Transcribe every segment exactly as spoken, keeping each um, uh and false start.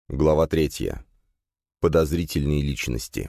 Глава третья. Подозрительные личности.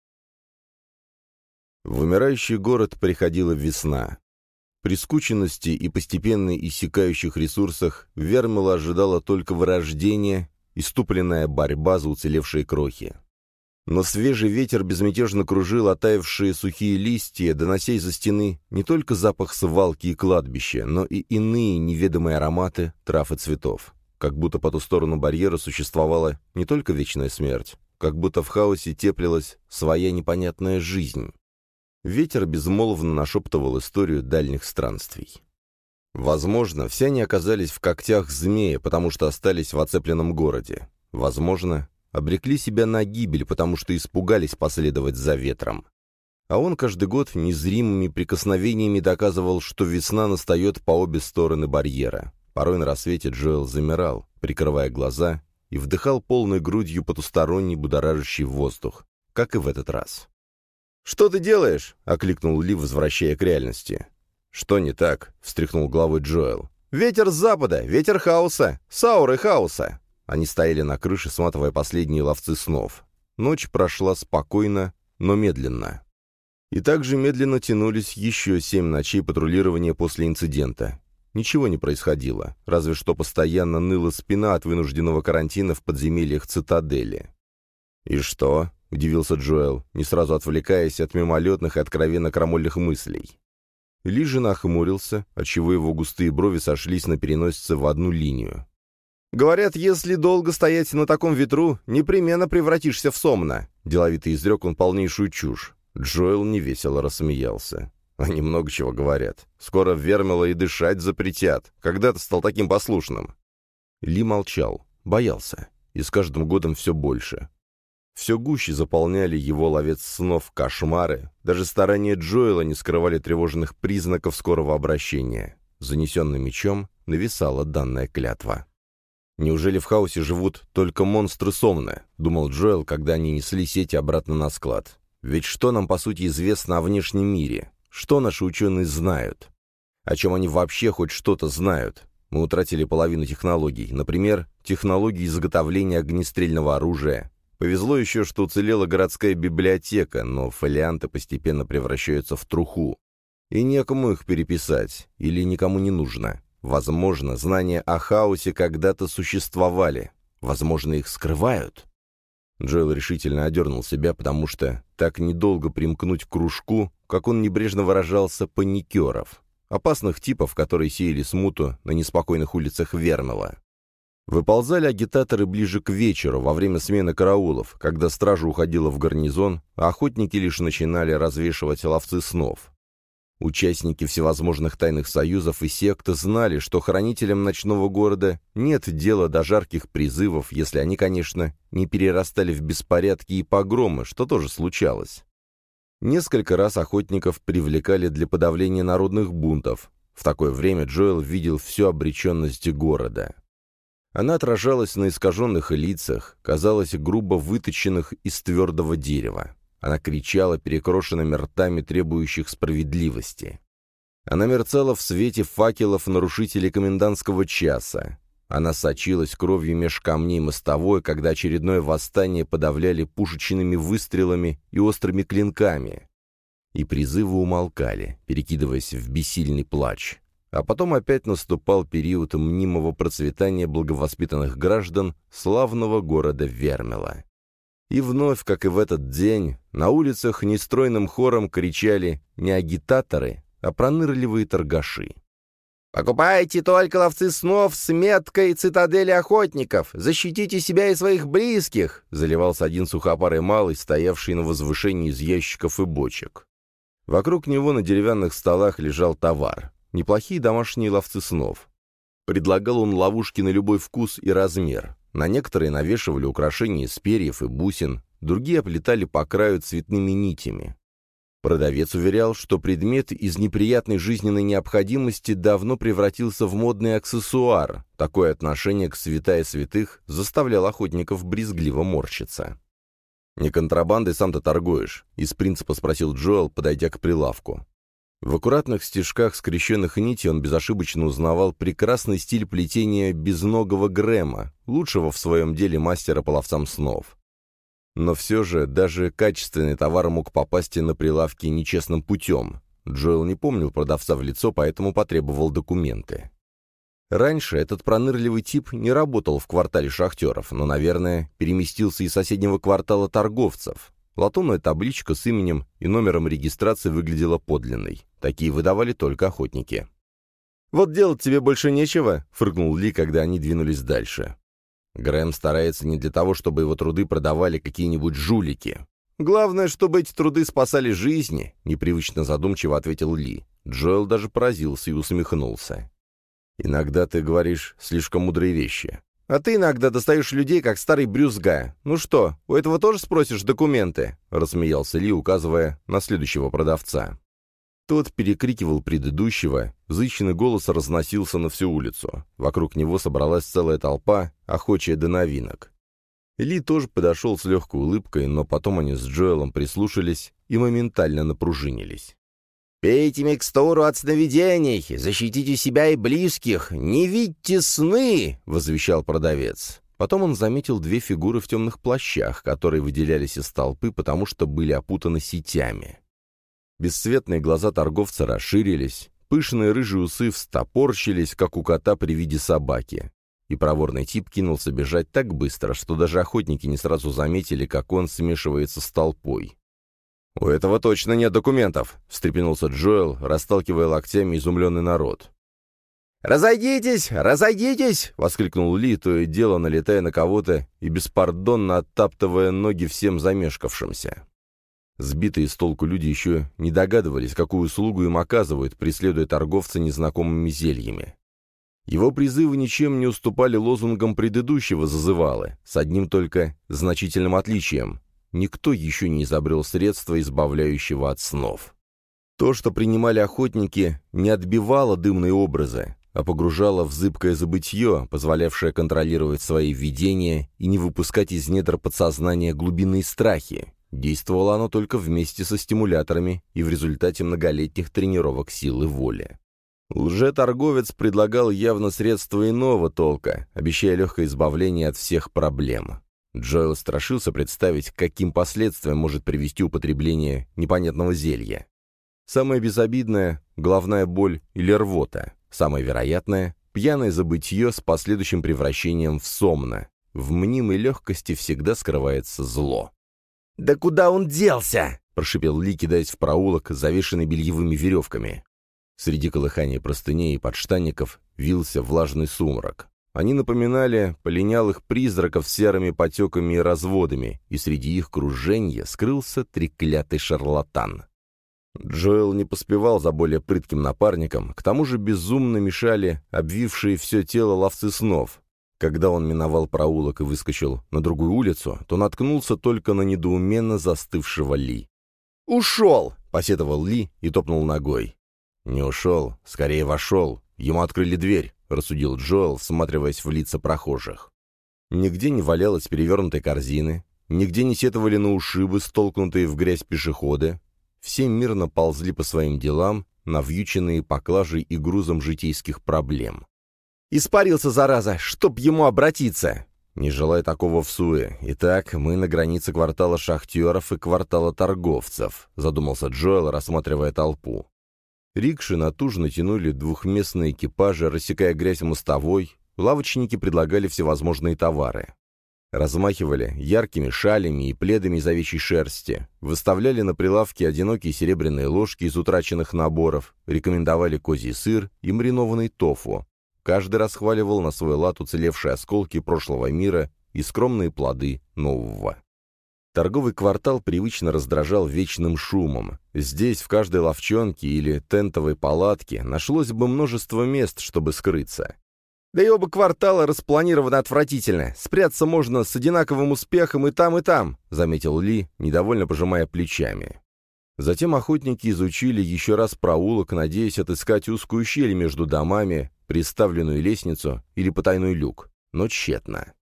В умирающий город приходила весна. При скученности и постепенно иссякающих ресурсах Вермила ожидала только вырождение, иступленная борьба за уцелевшие крохи. Но свежий ветер безмятежно кружил оттаившие сухие листья, донося из-за стены не только запах свалки и кладбища, но и иные неведомые ароматы трав и цветов. Как будто по ту сторону барьера существовала не только вечная смерть, как будто в хаосе теплилась своя непонятная жизнь. Ветер безмолвно нашептывал историю дальних странствий. Возможно, все они оказались в когтях змея, потому что остались в оцепленном городе. Возможно, обрекли себя на гибель, потому что испугались последовать за ветром. А он каждый год незримыми прикосновениями доказывал, что весна настает по обе стороны барьера. Порой на рассвете Джоэл замирал, прикрывая глаза, и вдыхал полной грудью потусторонний будоражащий воздух, как и в этот раз. «Что ты делаешь?» — окликнул Ли, возвращая к реальности. «Что не так?» — встряхнул головой Джоэл. «Ветер с запада! Ветер хаоса! Сауры хаоса!» Они стояли на крыше, сматывая последние ловцы снов. Ночь прошла спокойно, но медленно. И также медленно тянулись еще семь ночей патрулирования после инцидента. Ничего не происходило, разве что постоянно ныла спина от вынужденного карантина в подземельях цитадели. «И что?» — удивился Джоэл, не сразу отвлекаясь от мимолетных и откровенно крамольных мыслей. Ли же нахмурился, отчего его густые брови сошлись на переносице в одну линию. «Говорят, если долго стоять на таком ветру, непременно превратишься в сомна», — деловито изрек он полнейшую чушь. Джоэл невесело рассмеялся. «Они много чего говорят. Скоро Вермила и дышать запретят. Когда ты стал таким послушным?» Ли молчал, боялся, и с каждым годом все больше. Все гуще заполняли его ловец снов кошмары, даже старания Джоэла не скрывали тревожных признаков скорого обращения. Занесенным мечом нависала данная клятва. «Неужели в хаосе живут только монстры Сомны?» — думал Джоэл, когда они несли сети обратно на склад. «Ведь что нам, по сути, известно о внешнем мире? Что наши ученые знают? О чем они вообще хоть что-то знают? Мы утратили половину технологий. Например, технологии изготовления огнестрельного оружия. Повезло еще, что уцелела городская библиотека, но фолианты постепенно превращаются в труху. И некому их переписать, или никому не нужно. Возможно, знания о хаосе когда-то существовали. Возможно, их скрывают». Джоэл решительно одернул себя, потому что так недолго примкнуть к кружку, как он небрежно выражался, паникеров, опасных типов, которые сеяли смуту на неспокойных улицах Вермила. Выползали агитаторы ближе к вечеру, во время смены караулов, когда стража уходила в гарнизон, а охотники лишь начинали развешивать ловцы снов. Участники всевозможных тайных союзов и сект знали, что хранителям ночного города нет дела до жарких призывов, если они, конечно, не перерастали в беспорядки и погромы, что тоже случалось. Несколько раз охотников привлекали для подавления народных бунтов. В такое время Джоэл видел всю обреченность города. Она отражалась на искаженных лицах, казалось грубо выточенных из твердого дерева. Она кричала перекрошенными ртами требующих справедливости. Она мерцала в свете факелов нарушителей комендантского часа. Она сочилась кровью меж камней мостовой, когда очередное восстание подавляли пушечными выстрелами и острыми клинками. И призывы умолкали, перекидываясь в бессильный плач. А потом опять наступал период мнимого процветания благовоспитанных граждан славного города Вермила. И вновь, как и в этот день, на улицах нестройным хором кричали не агитаторы, а пронырливые торгаши. «Покупайте только ловцы снов с меткой цитадели охотников! Защитите себя и своих близких!» — заливался один сухопарый малый, стоявший на возвышении из ящиков и бочек. Вокруг него на деревянных столах лежал товар. Неплохие домашние ловцы снов. Предлагал он ловушки на любой вкус и размер. На некоторые навешивали украшения из перьев и бусин, другие оплетали по краю цветными нитями. Продавец уверял, что предмет из неприятной жизненной необходимости давно превратился в модный аксессуар. Такое отношение к святая святых заставляло охотников брезгливо морщиться. «Не контрабандой сам-то торгуешь?» — из принципа спросил Джоэл, подойдя к прилавку. В аккуратных стежках скрещенных нитей он безошибочно узнавал прекрасный стиль плетения безногого Грэма, лучшего в своем деле мастера по ловцам снов. Но все же даже качественный товар мог попасть на прилавки нечестным путем. Джоэл не помнил продавца в лицо, поэтому потребовал документы. Раньше этот пронырливый тип не работал в квартале шахтеров, но, наверное, переместился из соседнего квартала торговцев. Латунная табличка с именем и номером регистрации выглядела подлинной. Такие выдавали только охотники. «Вот делать тебе больше нечего», — фыркнул Ли, когда они двинулись дальше. Грэм старается не для того, чтобы его труды продавали какие-нибудь жулики. «Главное, чтобы эти труды спасали жизни», — непривычно задумчиво ответил Ли. Джоэл даже поразился и усмехнулся. «Иногда ты говоришь слишком мудрые вещи. А ты иногда достаешь людей, как старый брюзга. Ну что, у этого тоже спросишь документы?» — рассмеялся Ли, указывая на следующего продавца. Тот перекрикивал предыдущего, зычный голос разносился на всю улицу. Вокруг него собралась целая толпа, охочая до новинок. Ли тоже подошел с легкой улыбкой, но потом они с Джоэлом прислушались и моментально напружинились. «Пейте микстуру от сновидений, защитите себя и близких, не видьте сны!» — возвещал продавец. Потом он заметил две фигуры в темных плащах, которые выделялись из толпы, потому что были опутаны сетями. Бесцветные глаза торговца расширились, пышные рыжие усы встопорщились, как у кота при виде собаки. И проворный тип кинулся бежать так быстро, что даже охотники не сразу заметили, как он смешивается с толпой. «У этого точно нет документов», — встрепенулся Джоэл, расталкивая локтями изумленный народ. «Разойдитесь! Разойдитесь!» — воскликнул Ли, то и дело налетая на кого-то и беспардонно оттаптывая ноги всем замешкавшимся. Сбитые с толку люди еще не догадывались, какую услугу им оказывают, преследуя торговца незнакомыми зельями. Его призывы ничем не уступали лозунгам предыдущего зазывалы, с одним только значительным отличием. Никто еще не изобрел средства, избавляющего от снов. То, что принимали охотники, не отбивало дымные образы, а погружало в зыбкое забытье, позволявшее контролировать свои видения и не выпускать из недр подсознания глубинные страхи. Действовало оно только вместе со стимуляторами и в результате многолетних тренировок силы воли. Лжеторговец предлагал явно средства иного толка, обещая легкое избавление от всех проблем. Джоэл страшился представить, к каким последствиям может привести употребление непонятного зелья. Самое безобидное — головная боль или рвота. Самое вероятное — пьяное забытье с последующим превращением в сомно. В мнимой легкости всегда скрывается зло. «Да куда он делся?» — прошипел Ли, кидаясь в проулок, завешенный бельевыми веревками. Среди колыхания простыней и подштанников вился влажный сумрак. Они напоминали полинялых призраков с серыми потеками и разводами, и среди их круженья скрылся треклятый шарлатан. Джоэл не поспевал за более прытким напарником, к тому же безумно мешали обвившие все тело ловцы снов. Когда он миновал проулок и выскочил на другую улицу, то наткнулся только на недоуменно застывшего Ли. «Ушел!» — посетовал Ли и топнул ногой. «Не ушел, скорее вошел. Ему открыли дверь», — рассудил Джоэл, всматриваясь в лица прохожих. Нигде не валялось перевернутой корзины, нигде не сетовали на ушибы, столкнутые в грязь пешеходы. Все мирно ползли по своим делам, навьюченные поклажей и грузом житейских проблем. «Испарился, зараза! Чтоб ему обратиться!» «Не желая такого в суе. Итак, мы на границе квартала шахтеров и квартала торговцев», — задумался Джоэл, рассматривая толпу. Рикши натужно тянули двухместные экипажи, рассекая грязь мостовой, лавочники предлагали всевозможные товары. Размахивали яркими шалями и пледами из овечьей шерсти, выставляли на прилавке одинокие серебряные ложки из утраченных наборов, рекомендовали козий сыр и маринованный тофу. Каждый расхваливал на свой лад уцелевшие осколки прошлого мира и скромные плоды нового. Торговый квартал привычно раздражал вечным шумом. Здесь, в каждой лавчонке или тентовой палатке, нашлось бы множество мест, чтобы скрыться. Да и оба квартала распланированы отвратительно. Спрятаться можно с одинаковым успехом и там, и там, — заметил Ли, недовольно пожимая плечами. Затем охотники изучили еще раз проулок, надеясь отыскать узкую щель между домами, приставленную лестницу или потайной люк, но тщетно.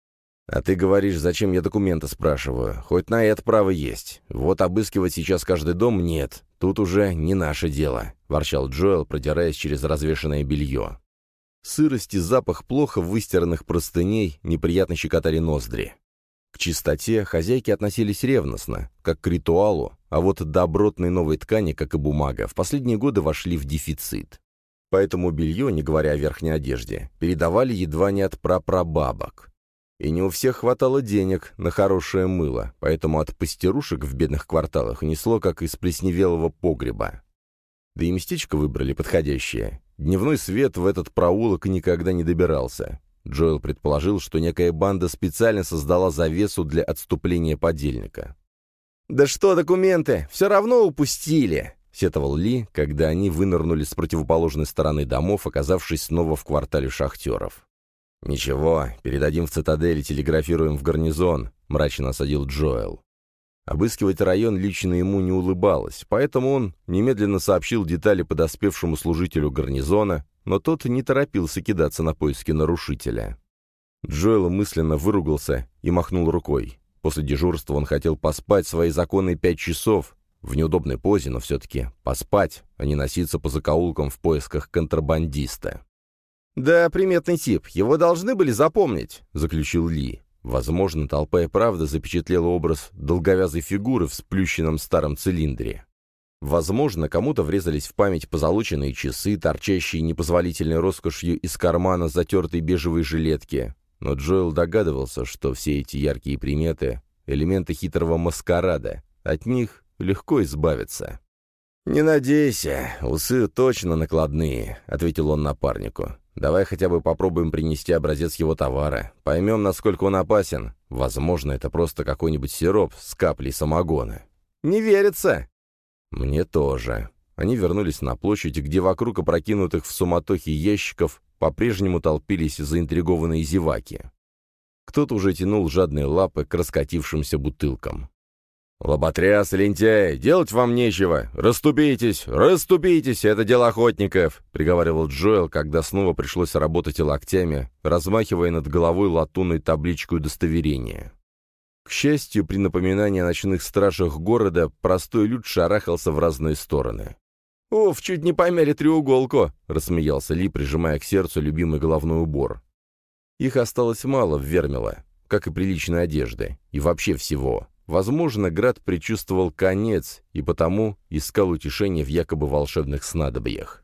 «А ты говоришь, зачем я документы спрашиваю? Хоть на это право есть. Вот обыскивать сейчас каждый дом нет. Тут уже не наше дело», — ворчал Джоэл, продираясь через развешанное белье. Сырость и запах плохо выстиранных простыней неприятно щекотали ноздри. К чистоте хозяйки относились ревностно, как к ритуалу, а вот добротные новые ткани, как и бумага, в последние годы вошли в дефицит. Поэтому белье, не говоря о верхней одежде, передавали едва не от прапрабабок. И не у всех хватало денег на хорошее мыло, поэтому от пастерушек в бедных кварталах несло, как из плесневелого погреба. Да и местечко выбрали подходящее. Дневной свет в этот проулок никогда не добирался. Джоэл предположил, что некая банда специально создала завесу для отступления подельника. «Да что документы? Все равно упустили!» — сетовал Ли, когда они вынырнули с противоположной стороны домов, оказавшись снова в квартале шахтеров. «Ничего, передадим в цитадель и телеграфируем в гарнизон», — мрачно осадил Джоэл. Обыскивать район лично ему не улыбалось, поэтому он немедленно сообщил детали подоспевшему служителю гарнизона, но тот не торопился кидаться на поиски нарушителя. Джоэл мысленно выругался и махнул рукой. После дежурства он хотел поспать свои законные пять часов, в неудобной позе, но все-таки поспать, а не носиться по закоулкам в поисках контрабандиста. «Да, приметный тип, его должны были запомнить», — заключил Ли. Возможно, толпа и правда запечатлела образ долговязой фигуры в сплющенном старом цилиндре. Возможно, кому-то врезались в память позолоченные часы, торчащие непозволительной роскошью из кармана затертой бежевой жилетки, но Джоэл догадывался, что все эти яркие приметы — элементы хитрого маскарада, от них легко избавиться. «Не надейся, усы точно накладные», — ответил он напарнику. «Давай хотя бы попробуем принести образец его товара. Поймем, насколько он опасен. Возможно, это просто какой-нибудь сироп с каплей самогона». «Не верится!» «Мне тоже». Они вернулись на площадь, где вокруг опрокинутых в суматохе ящиков по-прежнему толпились заинтригованные зеваки. Кто-то уже тянул жадные лапы к раскатившимся бутылкам. «Лоботряс, лентяй, делать вам нечего! Расступитесь! Расступитесь! Это дело охотников!» — приговаривал Джоэл, когда снова пришлось работать локтями, размахивая над головой латунной табличкой удостоверения. К счастью, при напоминании о ночных стражах города простой люд шарахался в разные стороны. «Уф, чуть не помяли треуголку!» — рассмеялся Ли, прижимая к сердцу любимый головной убор. Их осталось мало в Вермило, как и приличной одежды, и вообще всего. Возможно, Град предчувствовал конец и потому искал утешение в якобы волшебных снадобьях.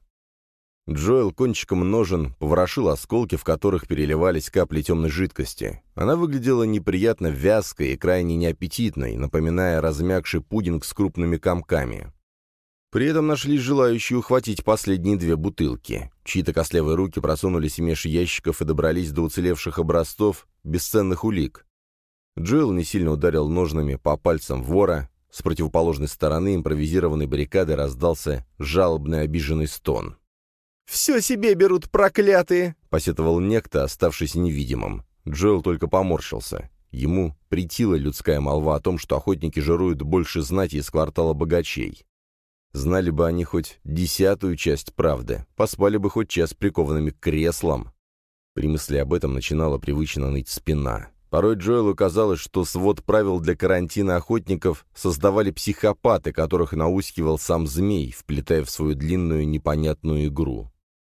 Джоэл кончиком ножен поворошил осколки, в которых переливались капли темной жидкости. Она выглядела неприятно вязкой и крайне неаппетитной, напоминая размягший пудинг с крупными комками. При этом нашлись желающие ухватить последние две бутылки. Чьи-то костлявые руки просунулись меж ящиков и добрались до уцелевших образцов бесценных улик. Джоэл не сильно ударил ножнами по пальцам вора. С противоположной стороны импровизированной баррикады раздался жалобный обиженный стон. «Все себе берут, проклятые!» — посетовал некто, оставшись невидимым. Джоэл только поморщился. Ему претила людская молва о том, что охотники жируют больше знати из квартала богачей. Знали бы они хоть десятую часть правды, поспали бы хоть час прикованными к креслам. При мысли об этом начинала привычно ныть спина. Порой Джоэлу казалось, что свод правил для карантина охотников создавали психопаты, которых наускивал сам змей, вплетая в свою длинную непонятную игру.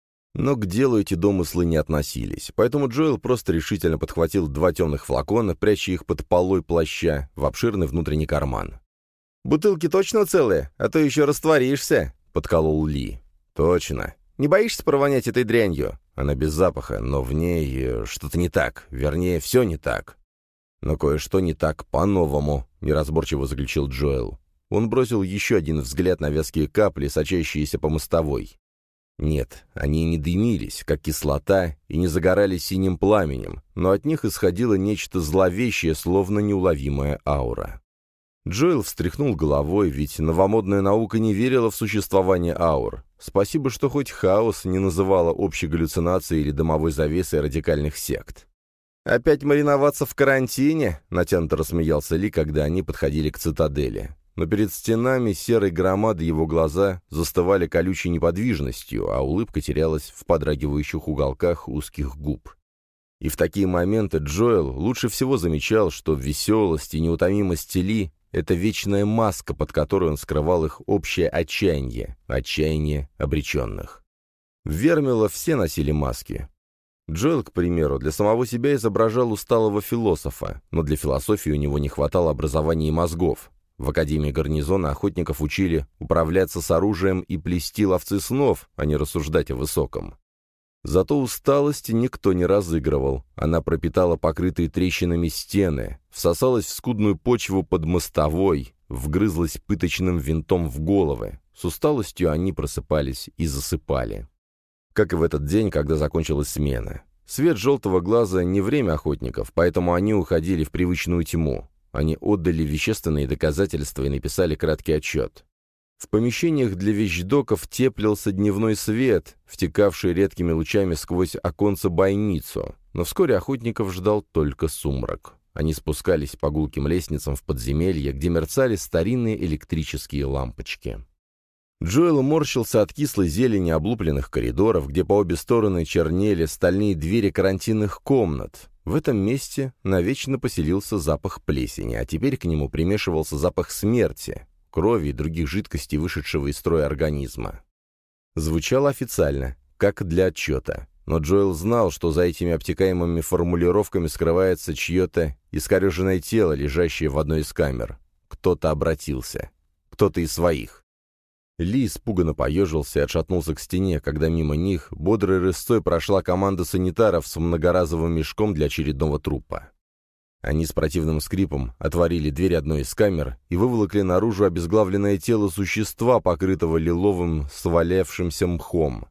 Но к делу эти домыслы не относились, поэтому Джоэл просто решительно подхватил два темных флакона, пряча их под полой плаща, в обширный внутренний карман. «Бутылки точно целые? А то еще растворишься!» — подколол Ли. «Точно. Не боишься провонять этой дрянью? Она без запаха, но в ней что-то не так. Вернее, все не так. Но кое-что не так по-новому», — неразборчиво заключил Джоэл. Он бросил еще один взгляд на вязкие капли, сочащиеся по мостовой. Нет, они не дымились, как кислота, и не загорали синим пламенем, но от них исходило нечто зловещее, словно неуловимая аура. Джоэл встряхнул головой, ведь новомодная наука не верила в существование аур. Спасибо, что хоть хаос не называла общей галлюцинацией или дымовой завесой радикальных сект. «Опять мариноваться в карантине?» — натянуто рассмеялся Ли, когда они подходили к цитадели. Но перед стенами серой громады его глаза застывали колючей неподвижностью, а улыбка терялась в подрагивающих уголках узких губ. И в такие моменты Джоэл лучше всего замечал, что веселость и неутомимость Ли — это вечная маска, под которой он скрывал их общее отчаяние, отчаяние обреченных. В Вермило все носили маски. Джоэл, к примеру, для самого себя изображал усталого философа, но для философии у него не хватало образования и мозгов. В Академии гарнизона охотников учили управляться с оружием и плести ловцы снов, а не рассуждать о высоком. Зато усталость никто не разыгрывал. Она пропитала покрытые трещинами стены, всосалась в скудную почву под мостовой, вгрызлась пыточным винтом в головы. С усталостью они просыпались и засыпали. Как и в этот день, когда закончилась смена. Свет желтого глаза не время охотников, поэтому они уходили в привычную тьму. Они отдали вещественные доказательства и написали краткий отчет. В помещениях для вещдоков теплился дневной свет, втекавший редкими лучами сквозь оконце-бойницу, но вскоре охотников ждал только сумрак. Они спускались по гулким лестницам в подземелье, где мерцали старинные электрические лампочки. Джоэл морщился от кислой зелени облупленных коридоров, где по обе стороны чернели стальные двери карантинных комнат. В этом месте навечно поселился запах плесени, а теперь к нему примешивался запах смерти, крови и других жидкостей, вышедшего из строя организма. Звучало официально, как для отчета, но Джоэл знал, что за этими обтекаемыми формулировками скрывается чье-то искореженное тело, лежащее в одной из камер. Кто-то обратился. Кто-то из своих. Ли испуганно поежился и отшатнулся к стене, когда мимо них бодрой рысцой прошла команда санитаров с многоразовым мешком для очередного трупа. Они с противным скрипом отворили дверь одной из камер и выволокли наружу обезглавленное тело существа, покрытого лиловым свалявшимся мхом.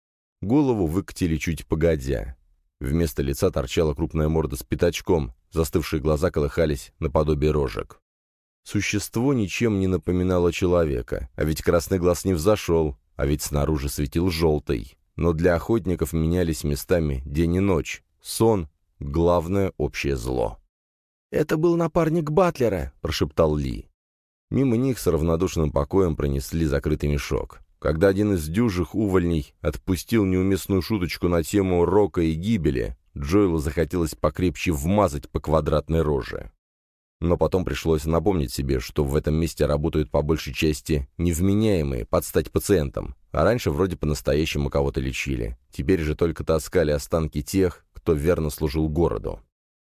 Голову выкатили чуть погодя. Вместо лица торчала крупная морда с пятачком, застывшие глаза колыхались наподобие рожек. Существо ничем не напоминало человека, а ведь красный глаз не взошел, а ведь снаружи светил желтый. Но для охотников менялись местами день и ночь. Сон — главное общее зло. «Это был напарник Батлера», — прошептал Ли. Мимо них с равнодушным покоем пронесли закрытый мешок. Когда один из дюжих увольней отпустил неуместную шуточку на тему рока и гибели, Джоэлу захотелось покрепче вмазать по квадратной роже. Но потом пришлось напомнить себе, что в этом месте работают по большей части невменяемые, под стать пациентам, а раньше вроде по-настоящему кого-то лечили. Теперь же только таскали останки тех, кто верно служил городу.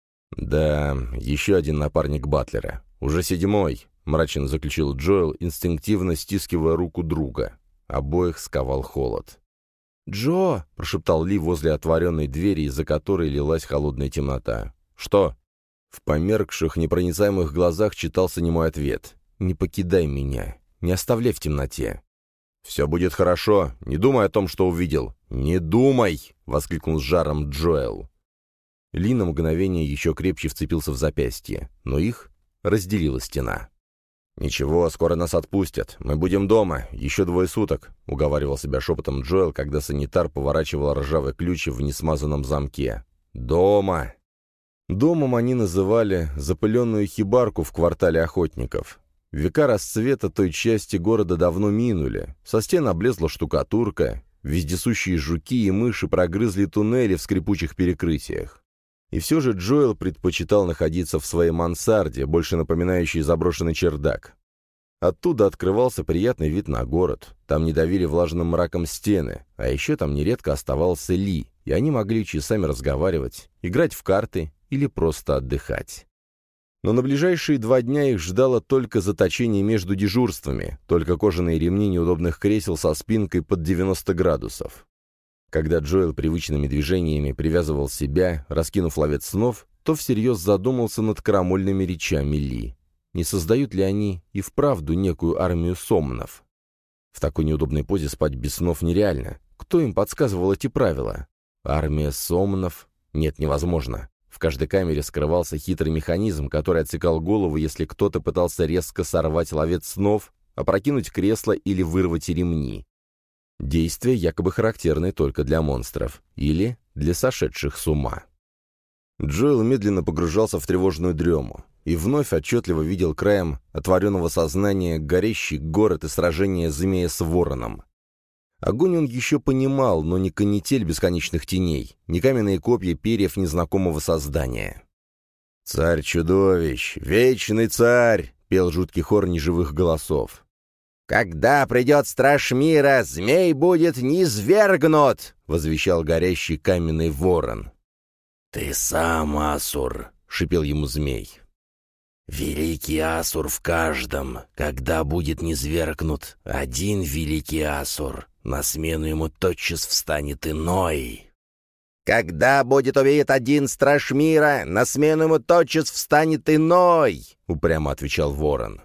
«Да, еще один напарник Батлера. Уже седьмой», — мрачно заключил Джоэл, инстинктивно стискивая руку друга. Обоих сковал холод. «Джо!» — прошептал Ли возле отворенной двери, из-за которой лилась холодная темнота. «Что?» В померкших, непроницаемых глазах читался немой ответ. «Не покидай меня. Не оставляй в темноте». «Все будет хорошо. Не думай о том, что увидел». «Не думай!» — воскликнул с жаром Джоэл. Ли на мгновение еще крепче вцепился в запястье, но их разделила стена. «Ничего, скоро нас отпустят. Мы будем дома. Еще двое суток», — уговаривал себя шепотом Джоэл, когда санитар поворачивал ржавый ключ в несмазанном замке. «Дома!» Домом они называли запыленную хибарку в квартале охотников. Века расцвета той части города давно минули. Со стен облезла штукатурка, вездесущие жуки и мыши прогрызли туннели в скрипучих перекрытиях. И все же Джоэл предпочитал находиться в своей мансарде, больше напоминающей заброшенный чердак. Оттуда открывался приятный вид на город, там не давили влажным мраком стены, а еще там нередко оставался Ли, и они могли часами разговаривать, играть в карты или просто отдыхать. Но на ближайшие два дня их ждало только заточение между дежурствами, только кожаные ремни неудобных кресел со спинкой под девяносто градусов. Когда Джоэл привычными движениями привязывал себя, раскинув ловец снов, то всерьез задумался над крамольными речами Ли. Не создают ли они и вправду некую армию сомнов? В такой неудобной позе спать без снов нереально. Кто им подсказывал эти правила? Армия сомнов? Нет, невозможно. В каждой камере скрывался хитрый механизм, который отсекал голову, если кто-то пытался резко сорвать ловец снов, опрокинуть кресло или вырвать ремни. Действия якобы характерны только для монстров или для сошедших с ума. Джоэл медленно погружался в тревожную дрему и вновь отчетливо видел краем отворенного сознания горящий город и сражение змея с вороном. Огонь он еще понимал, но не канитель бесконечных теней, не каменные копья перьев незнакомого создания. «Царь-чудовищ! Вечный царь!» — пел жуткий хор неживых голосов. «Когда придет страж мира, змей будет низвергнут!» — возвещал горящий каменный ворон. «Ты сам, Асур!» — шипел ему змей. «Великий Асур в каждом. Когда будет низвергнут один великий Асур, на смену ему тотчас встанет иной». «Когда будет убит один страж мира, на смену ему тотчас встанет иной!» — упрямо отвечал ворон.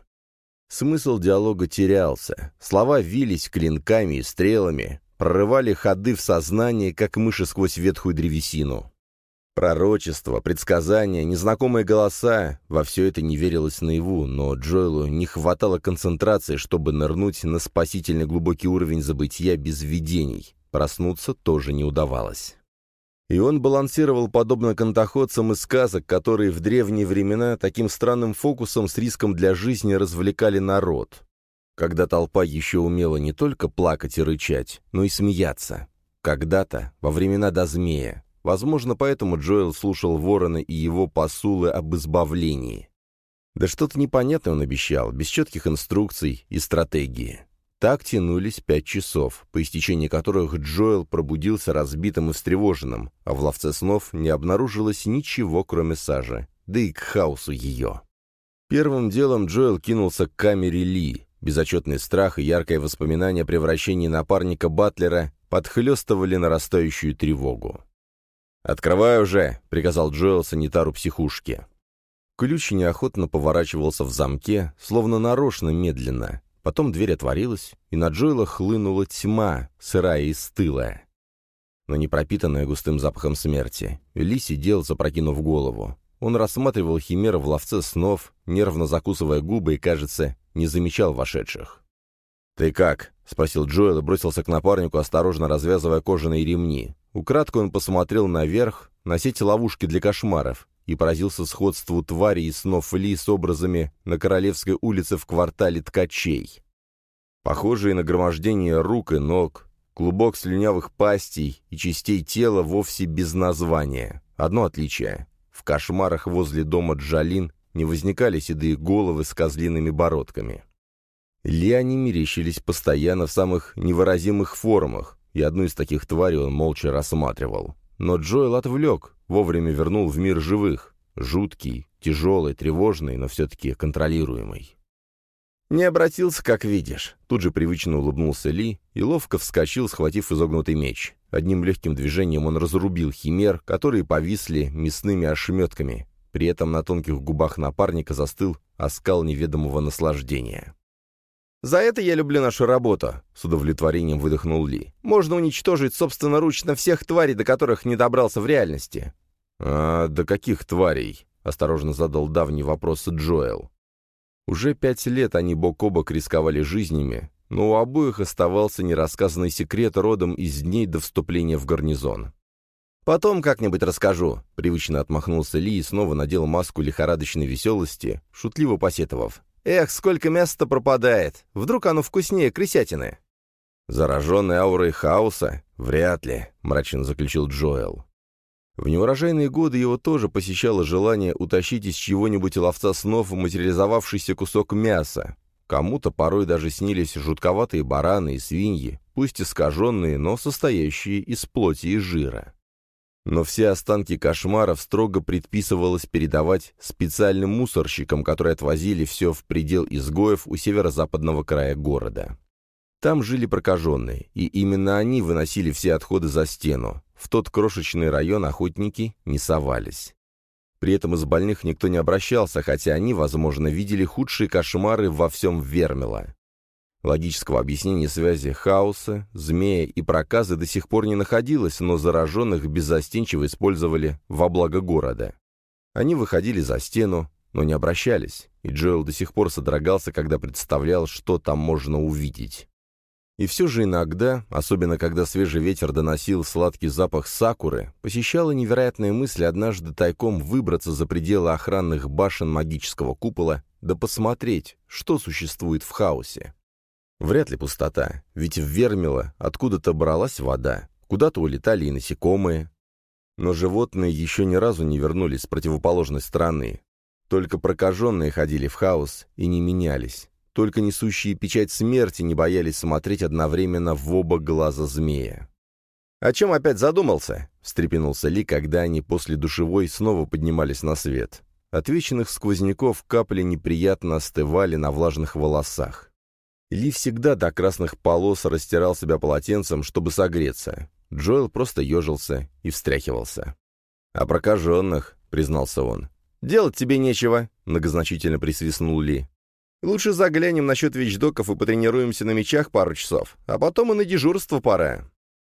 Смысл диалога терялся. Слова вились клинками и стрелами, прорывали ходы в сознании, как мыши сквозь ветхую древесину. Пророчества, предсказания, незнакомые голоса — во все это не верилось наяву, но Джоэлу не хватало концентрации, чтобы нырнуть на спасительный глубокий уровень забытия без видений. Проснуться тоже не удавалось. И он балансировал подобно канатоходцам из сказок, которые в древние времена таким странным фокусом с риском для жизни развлекали народ. Когда толпа еще умела не только плакать и рычать, но и смеяться. Когда-то, во времена до змея. Возможно, поэтому Джоэл слушал ворона и его посулы об избавлении. Да что-то непонятное он обещал, без четких инструкций и стратегии. Так тянулись пять часов, по истечении которых Джоэл пробудился разбитым и встревоженным, а в ловце снов не обнаружилось ничего, кроме сажи, да и к хаосу ее. Первым делом Джоэл кинулся к камере Ли. Безотчетный страх и яркое воспоминание о превращении напарника Батлера подхлестывали нарастающую тревогу. «Открывай уже!» — приказал Джоэл санитару психушки. Ключ неохотно поворачивался в замке, словно нарочно медленно. Потом дверь отворилась, и на Джоэла хлынула тьма, сырая и стылая, но не пропитанная густым запахом смерти. Ли сидел, запрокинув голову. Он рассматривал химера в ловце снов, нервно закусывая губы и, кажется, не замечал вошедших. «Ты как?» — спросил Джоэл и бросился к напарнику, осторожно развязывая кожаные ремни. Украдкой он посмотрел наверх, на сети ловушки для кошмаров, и поразился сходству тварей и снов Ли с образами на Королевской улице в квартале ткачей. Похожие нагромождение рук и ног, клубок слюнявых пастей и частей тела вовсе без названия. Одно отличие — в кошмарах возле дома Джалин не возникали седые головы с козлиными бородками. Ли они мерещились постоянно в самых невыразимых формах, и одну из таких тварей он молча рассматривал. Но Джоэл отвлек, вовремя вернул в мир живых. Жуткий, тяжелый, тревожный, но все-таки контролируемый. «Не обратился, как видишь». Тут же привычно улыбнулся Ли и ловко вскочил, схватив изогнутый меч. Одним легким движением он разрубил химер, которые повисли мясными ошметками. При этом на тонких губах напарника застыл оскал неведомого наслаждения. «За это я люблю нашу работу», — с удовлетворением выдохнул Ли. «Можно уничтожить собственноручно всех тварей, до которых не добрался в реальности». «А до каких тварей?» — осторожно задал давний вопрос Джоэл. Уже пять лет они бок о бок рисковали жизнями, но у обоих оставался нерассказанный секрет родом из дней до вступления в гарнизон. «Потом как-нибудь расскажу», — привычно отмахнулся Ли и снова надел маску лихорадочной веселости, шутливо посетовав. «Эх, сколько мяса-то пропадает! Вдруг оно вкуснее крысятины?» «Зараженный аурой хаоса? Вряд ли», — мрачно заключил Джоэл. В неурожайные годы его тоже посещало желание утащить из чьего-нибудь ловца снов материализовавшийся кусок мяса. Кому-то порой даже снились жутковатые бараны и свиньи, пусть искаженные, но состоящие из плоти и жира. Но все останки кошмаров строго предписывалось передавать специальным мусорщикам, которые отвозили все в предел изгоев у северо-западного края города. Там жили прокаженные, и именно они выносили все отходы за стену. В тот крошечный район охотники не совались. При этом из больных никто не обращался, хотя они, возможно, видели худшие кошмары во всем Вермила. Логического объяснения связи хаоса, змея и проказы до сих пор не находилось, но зараженных беззастенчиво использовали во благо города. Они выходили за стену, но не обращались, и Джоэл до сих пор содрогался, когда представлял, что там можно увидеть. И все же иногда, особенно когда свежий ветер доносил сладкий запах сакуры, посещала невероятная мысль однажды тайком выбраться за пределы охранных башен магического купола, да посмотреть, что существует в хаосе. Вряд ли пустота, ведь в Вермила откуда-то бралась вода, куда-то улетали и насекомые. Но животные еще ни разу не вернулись с противоположной стороны. Только прокаженные ходили в хаос и не менялись. Только несущие печать смерти не боялись смотреть одновременно в оба глаза змея. «О чем опять задумался?» — встрепенулся Ли, когда они после душевой снова поднимались на свет. От вечных сквозняков капли неприятно остывали на влажных волосах. Ли всегда до красных полос растирал себя полотенцем, чтобы согреться. Джоэл просто ежился и встряхивался. «О прокаженных», — признался он. «Делать тебе нечего», — многозначительно присвистнул Ли. «Лучше заглянем насчет вещдоков и потренируемся на мечах пару часов, а потом и на дежурство пора».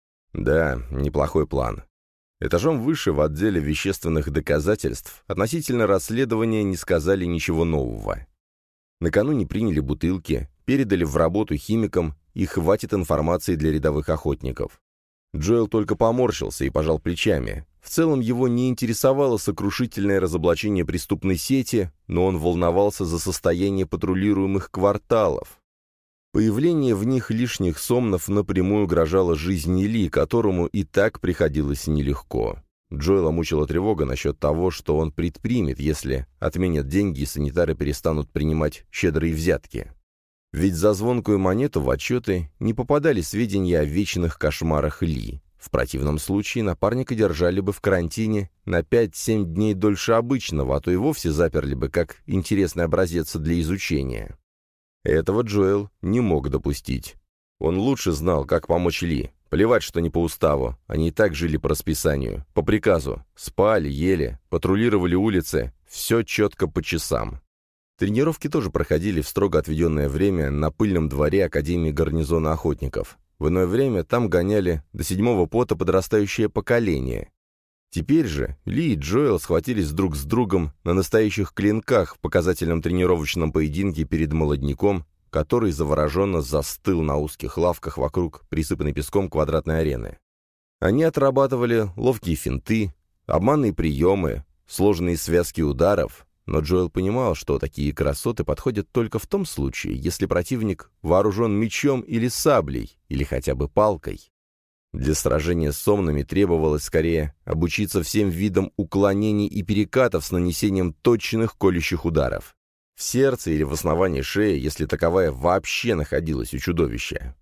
Да, неплохой план. Этажом выше в отделе вещественных доказательств относительно расследования не сказали ничего нового. Накануне приняли бутылки, передали в работу химикам, и хватит информации для рядовых охотников. Джоэл только поморщился и пожал плечами. В целом его не интересовало сокрушительное разоблачение преступной сети, но он волновался за состояние патрулируемых кварталов. Появление в них лишних сомнов напрямую угрожало жизни Ли, которому и так приходилось нелегко. Джоэла мучила тревога насчет того, что он предпримет, если отменят деньги и санитары перестанут принимать щедрые взятки. Ведь за звонкую монету в отчеты не попадали сведения о вечных кошмарах Ли. В противном случае напарника держали бы в карантине на пять-семь дней дольше обычного, а то и вовсе заперли бы как интересный образец для изучения. Этого Джоэл не мог допустить. Он лучше знал, как помочь Ли. Плевать, что не по уставу. Они и так жили по расписанию, по приказу. Спали, ели, патрулировали улицы. Все четко по часам. Тренировки тоже проходили в строго отведенное время на пыльном дворе Академии гарнизона охотников. В иное время там гоняли до седьмого пота подрастающее поколение. Теперь же Ли и Джоэл схватились друг с другом на настоящих клинках в показательном тренировочном поединке перед молодняком, который завороженно застыл на узких лавках вокруг присыпанной песком квадратной арены. Они отрабатывали ловкие финты, обманные приемы, сложные связки ударов, но Джоэл понимал, что такие красоты подходят только в том случае, если противник вооружен мечом или саблей, или хотя бы палкой. Для сражения с сомнами требовалось скорее обучиться всем видам уклонений и перекатов с нанесением точных колющих ударов. В сердце или в основании шеи, если таковая вообще находилась у чудовища.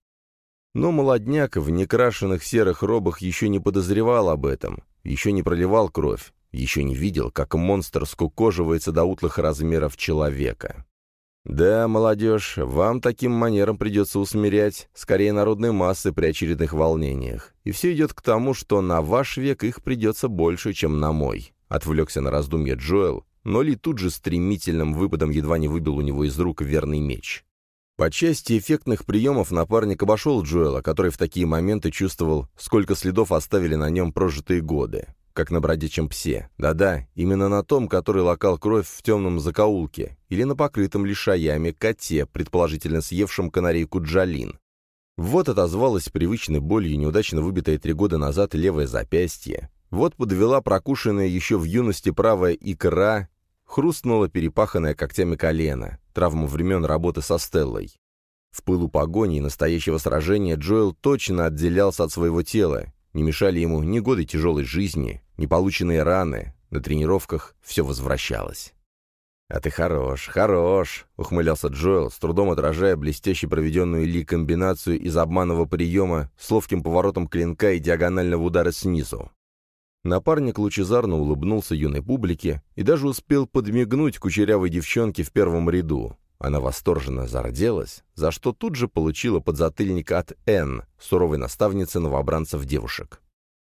Но молодняк в некрашенных серых робах еще не подозревал об этом, еще не проливал кровь, еще не видел, как монстр скукоживается до утлых размеров человека. Да, молодежь, вам таким манером придется усмирять, скорее народные массы при очередных волнениях. И все идет к тому, что на ваш век их придется больше, чем на мой. Отвлекся на раздумье Джоэл, но Ли тут же стремительным выпадом едва не выбил у него из рук верный меч. По части эффектных приемов напарник обошел Джоэла, который в такие моменты чувствовал, сколько следов оставили на нем прожитые годы. Как на бродячем псе. Да-да, именно на том, который лакал кровь в темном закоулке, или на покрытом лишаями коте, предположительно съевшем канарейку Джалин. Вот отозвалась привычной болью неудачно выбитое три года назад левое запястье. Вот подвела прокушенная еще в юности правая икра, хрустнула перепаханная когтями колено, травма времен работы со Стеллой. В пылу погони и настоящего сражения Джоэл точно отделялся от своего тела. Не мешали ему ни годы тяжелой жизни, ни полученные раны. На тренировках все возвращалось. «А ты хорош, хорош», — ухмылялся Джоэл, с трудом отражая блестяще проведенную Ли комбинацию из обманного приема с ловким поворотом клинка и диагонального удара снизу. Напарник лучезарно улыбнулся юной публике и даже успел подмигнуть кучерявой девчонке в первом ряду. Она восторженно зарделась, за что тут же получила подзатыльник от Энн, суровой наставницы новобранцев-девушек.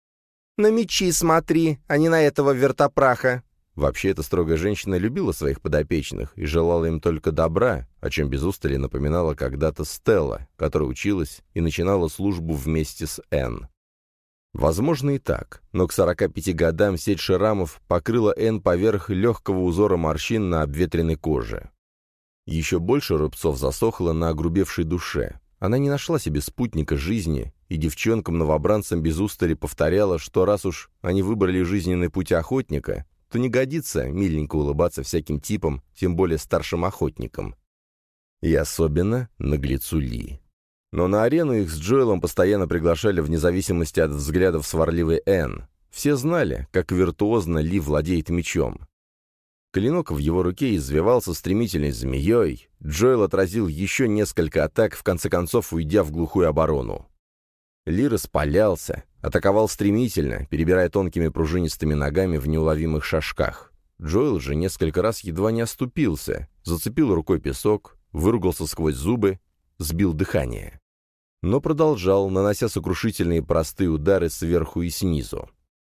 «На мечи смотри, а не на этого вертопраха!» Вообще, эта строгая женщина любила своих подопечных и желала им только добра, о чем без устали напоминала когда-то Стелла, которая училась и начинала службу вместе с Энн. Возможно и так, но к сорока пяти годам сеть шрамов покрыла Энн поверх легкого узора морщин на обветренной коже. Еще больше рубцов засохло на огрубевшей душе. Она не нашла себе спутника жизни, и девчонкам-новобранцам без устали повторяла, что раз уж они выбрали жизненный путь охотника, то не годится миленько улыбаться всяким типам, тем более старшим охотникам. И особенно наглецу Ли. Но на арену их с Джоэлом постоянно приглашали вне зависимости от взглядов сварливой Энн. Все знали, как виртуозно Ли владеет мечом. Клинок в его руке извивался стремительной змеей. Джоэл отразил еще несколько атак, в конце концов уйдя в глухую оборону. Ли распалялся, атаковал стремительно, перебирая тонкими пружинистыми ногами в неуловимых шажках. Джоэл же несколько раз едва не оступился, зацепил рукой песок, выругался сквозь зубы, сбил дыхание. Но продолжал, нанося сокрушительные простые удары сверху и снизу.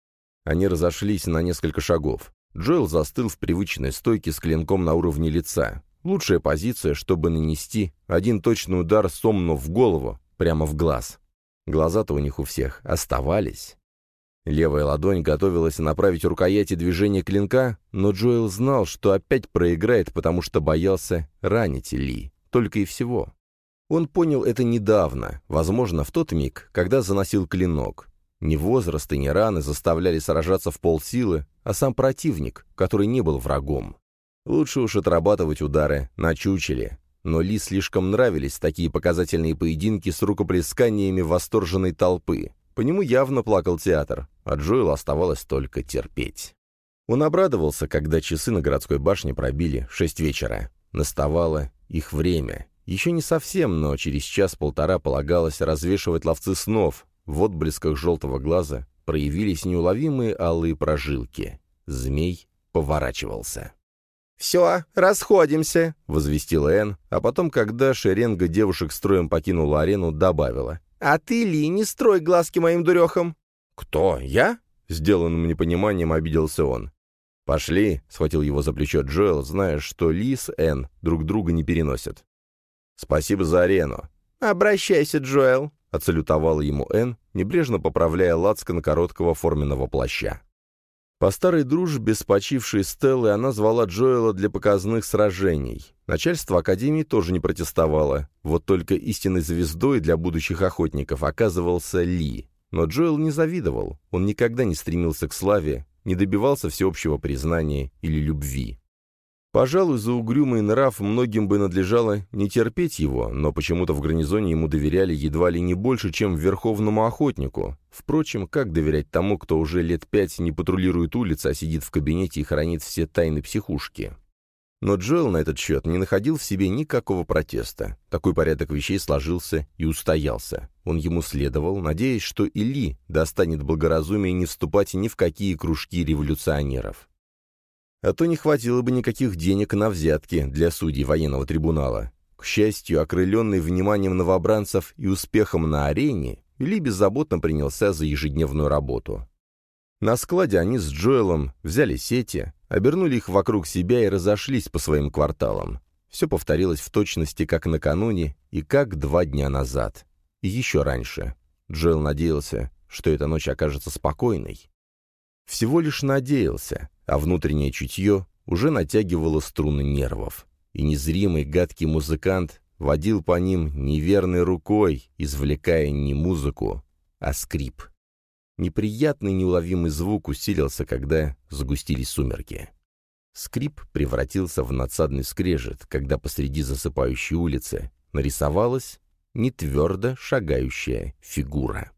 Они разошлись на несколько шагов. Джоэл застыл в привычной стойке с клинком на уровне лица. Лучшая позиция, чтобы нанести один точный удар Сомну в голову, прямо в глаз. Глаза-то у них у всех оставались. Левая ладонь готовилась направить рукояти движения клинка, но Джоэл знал, что опять проиграет, потому что боялся ранить Ли. Только и всего. Он понял это недавно, возможно, в тот миг, когда заносил клинок. Ни возраст и ни раны заставляли сражаться в полсилы, а сам противник, который не был врагом. Лучше уж отрабатывать удары на чучеле. Но Ли слишком нравились такие показательные поединки с рукоплесканиями восторженной толпы. По нему явно плакал театр, а Джоэлу оставалось только терпеть. Он обрадовался, когда часы на городской башне пробили шесть вечера. Наставало их время. Еще не совсем, но через час-полтора полагалось развешивать ловцы снов. В отблесках желтого глаза проявились неуловимые алые прожилки. Змей поворачивался. «Все, расходимся», — возвестила Энн, а потом, когда шеренга девушек строем покинула арену, добавила. «А ты, Ли, не строй глазки моим дурехам». «Кто, я?» — сделанным непониманием обиделся он. «Пошли», — схватил его за плечо Джоэл, зная, что Ли с Энн друг друга не переносят. «Спасибо за арену». «Обращайся, Джоэл», — отсалютовала ему Энн, небрежно поправляя лацкан короткого форменного плаща. По старой дружбе с почившей Стеллой она звала Джоэла для показных сражений. Начальство Академии тоже не протестовало, вот только истинной звездой для будущих охотников оказывался Ли. Но Джоэл не завидовал, он никогда не стремился к славе, не добивался всеобщего признания или любви. Пожалуй, за угрюмый нрав многим бы надлежало не терпеть его, но почему-то в гарнизоне ему доверяли едва ли не больше, чем верховному охотнику. Впрочем, как доверять тому, кто уже лет пять не патрулирует улицы, а сидит в кабинете и хранит все тайны психушки? Но Джоэл на этот счет не находил в себе никакого протеста. Такой порядок вещей сложился и устоялся. Он ему следовал, надеясь, что и Ли достанет благоразумия не вступать ни в какие кружки революционеров. А то не хватило бы никаких денег на взятки для судей военного трибунала. К счастью, окрыленный вниманием новобранцев и успехом на арене, Ли беззаботно принялся за ежедневную работу. На складе они с Джоэлом взяли сети, обернули их вокруг себя и разошлись по своим кварталам. Все повторилось в точности, как накануне и как два дня назад. И еще раньше. Джоэл надеялся, что эта ночь окажется спокойной. Всего лишь надеялся, а внутреннее чутье уже натягивало струны нервов. И незримый гадкий музыкант водил по ним неверной рукой, извлекая не музыку, а скрип. Неприятный неуловимый звук усилился, когда сгустились сумерки. Скрип превратился в надсадный скрежет, когда посреди засыпающей улицы нарисовалась нетвердо шагающая фигура.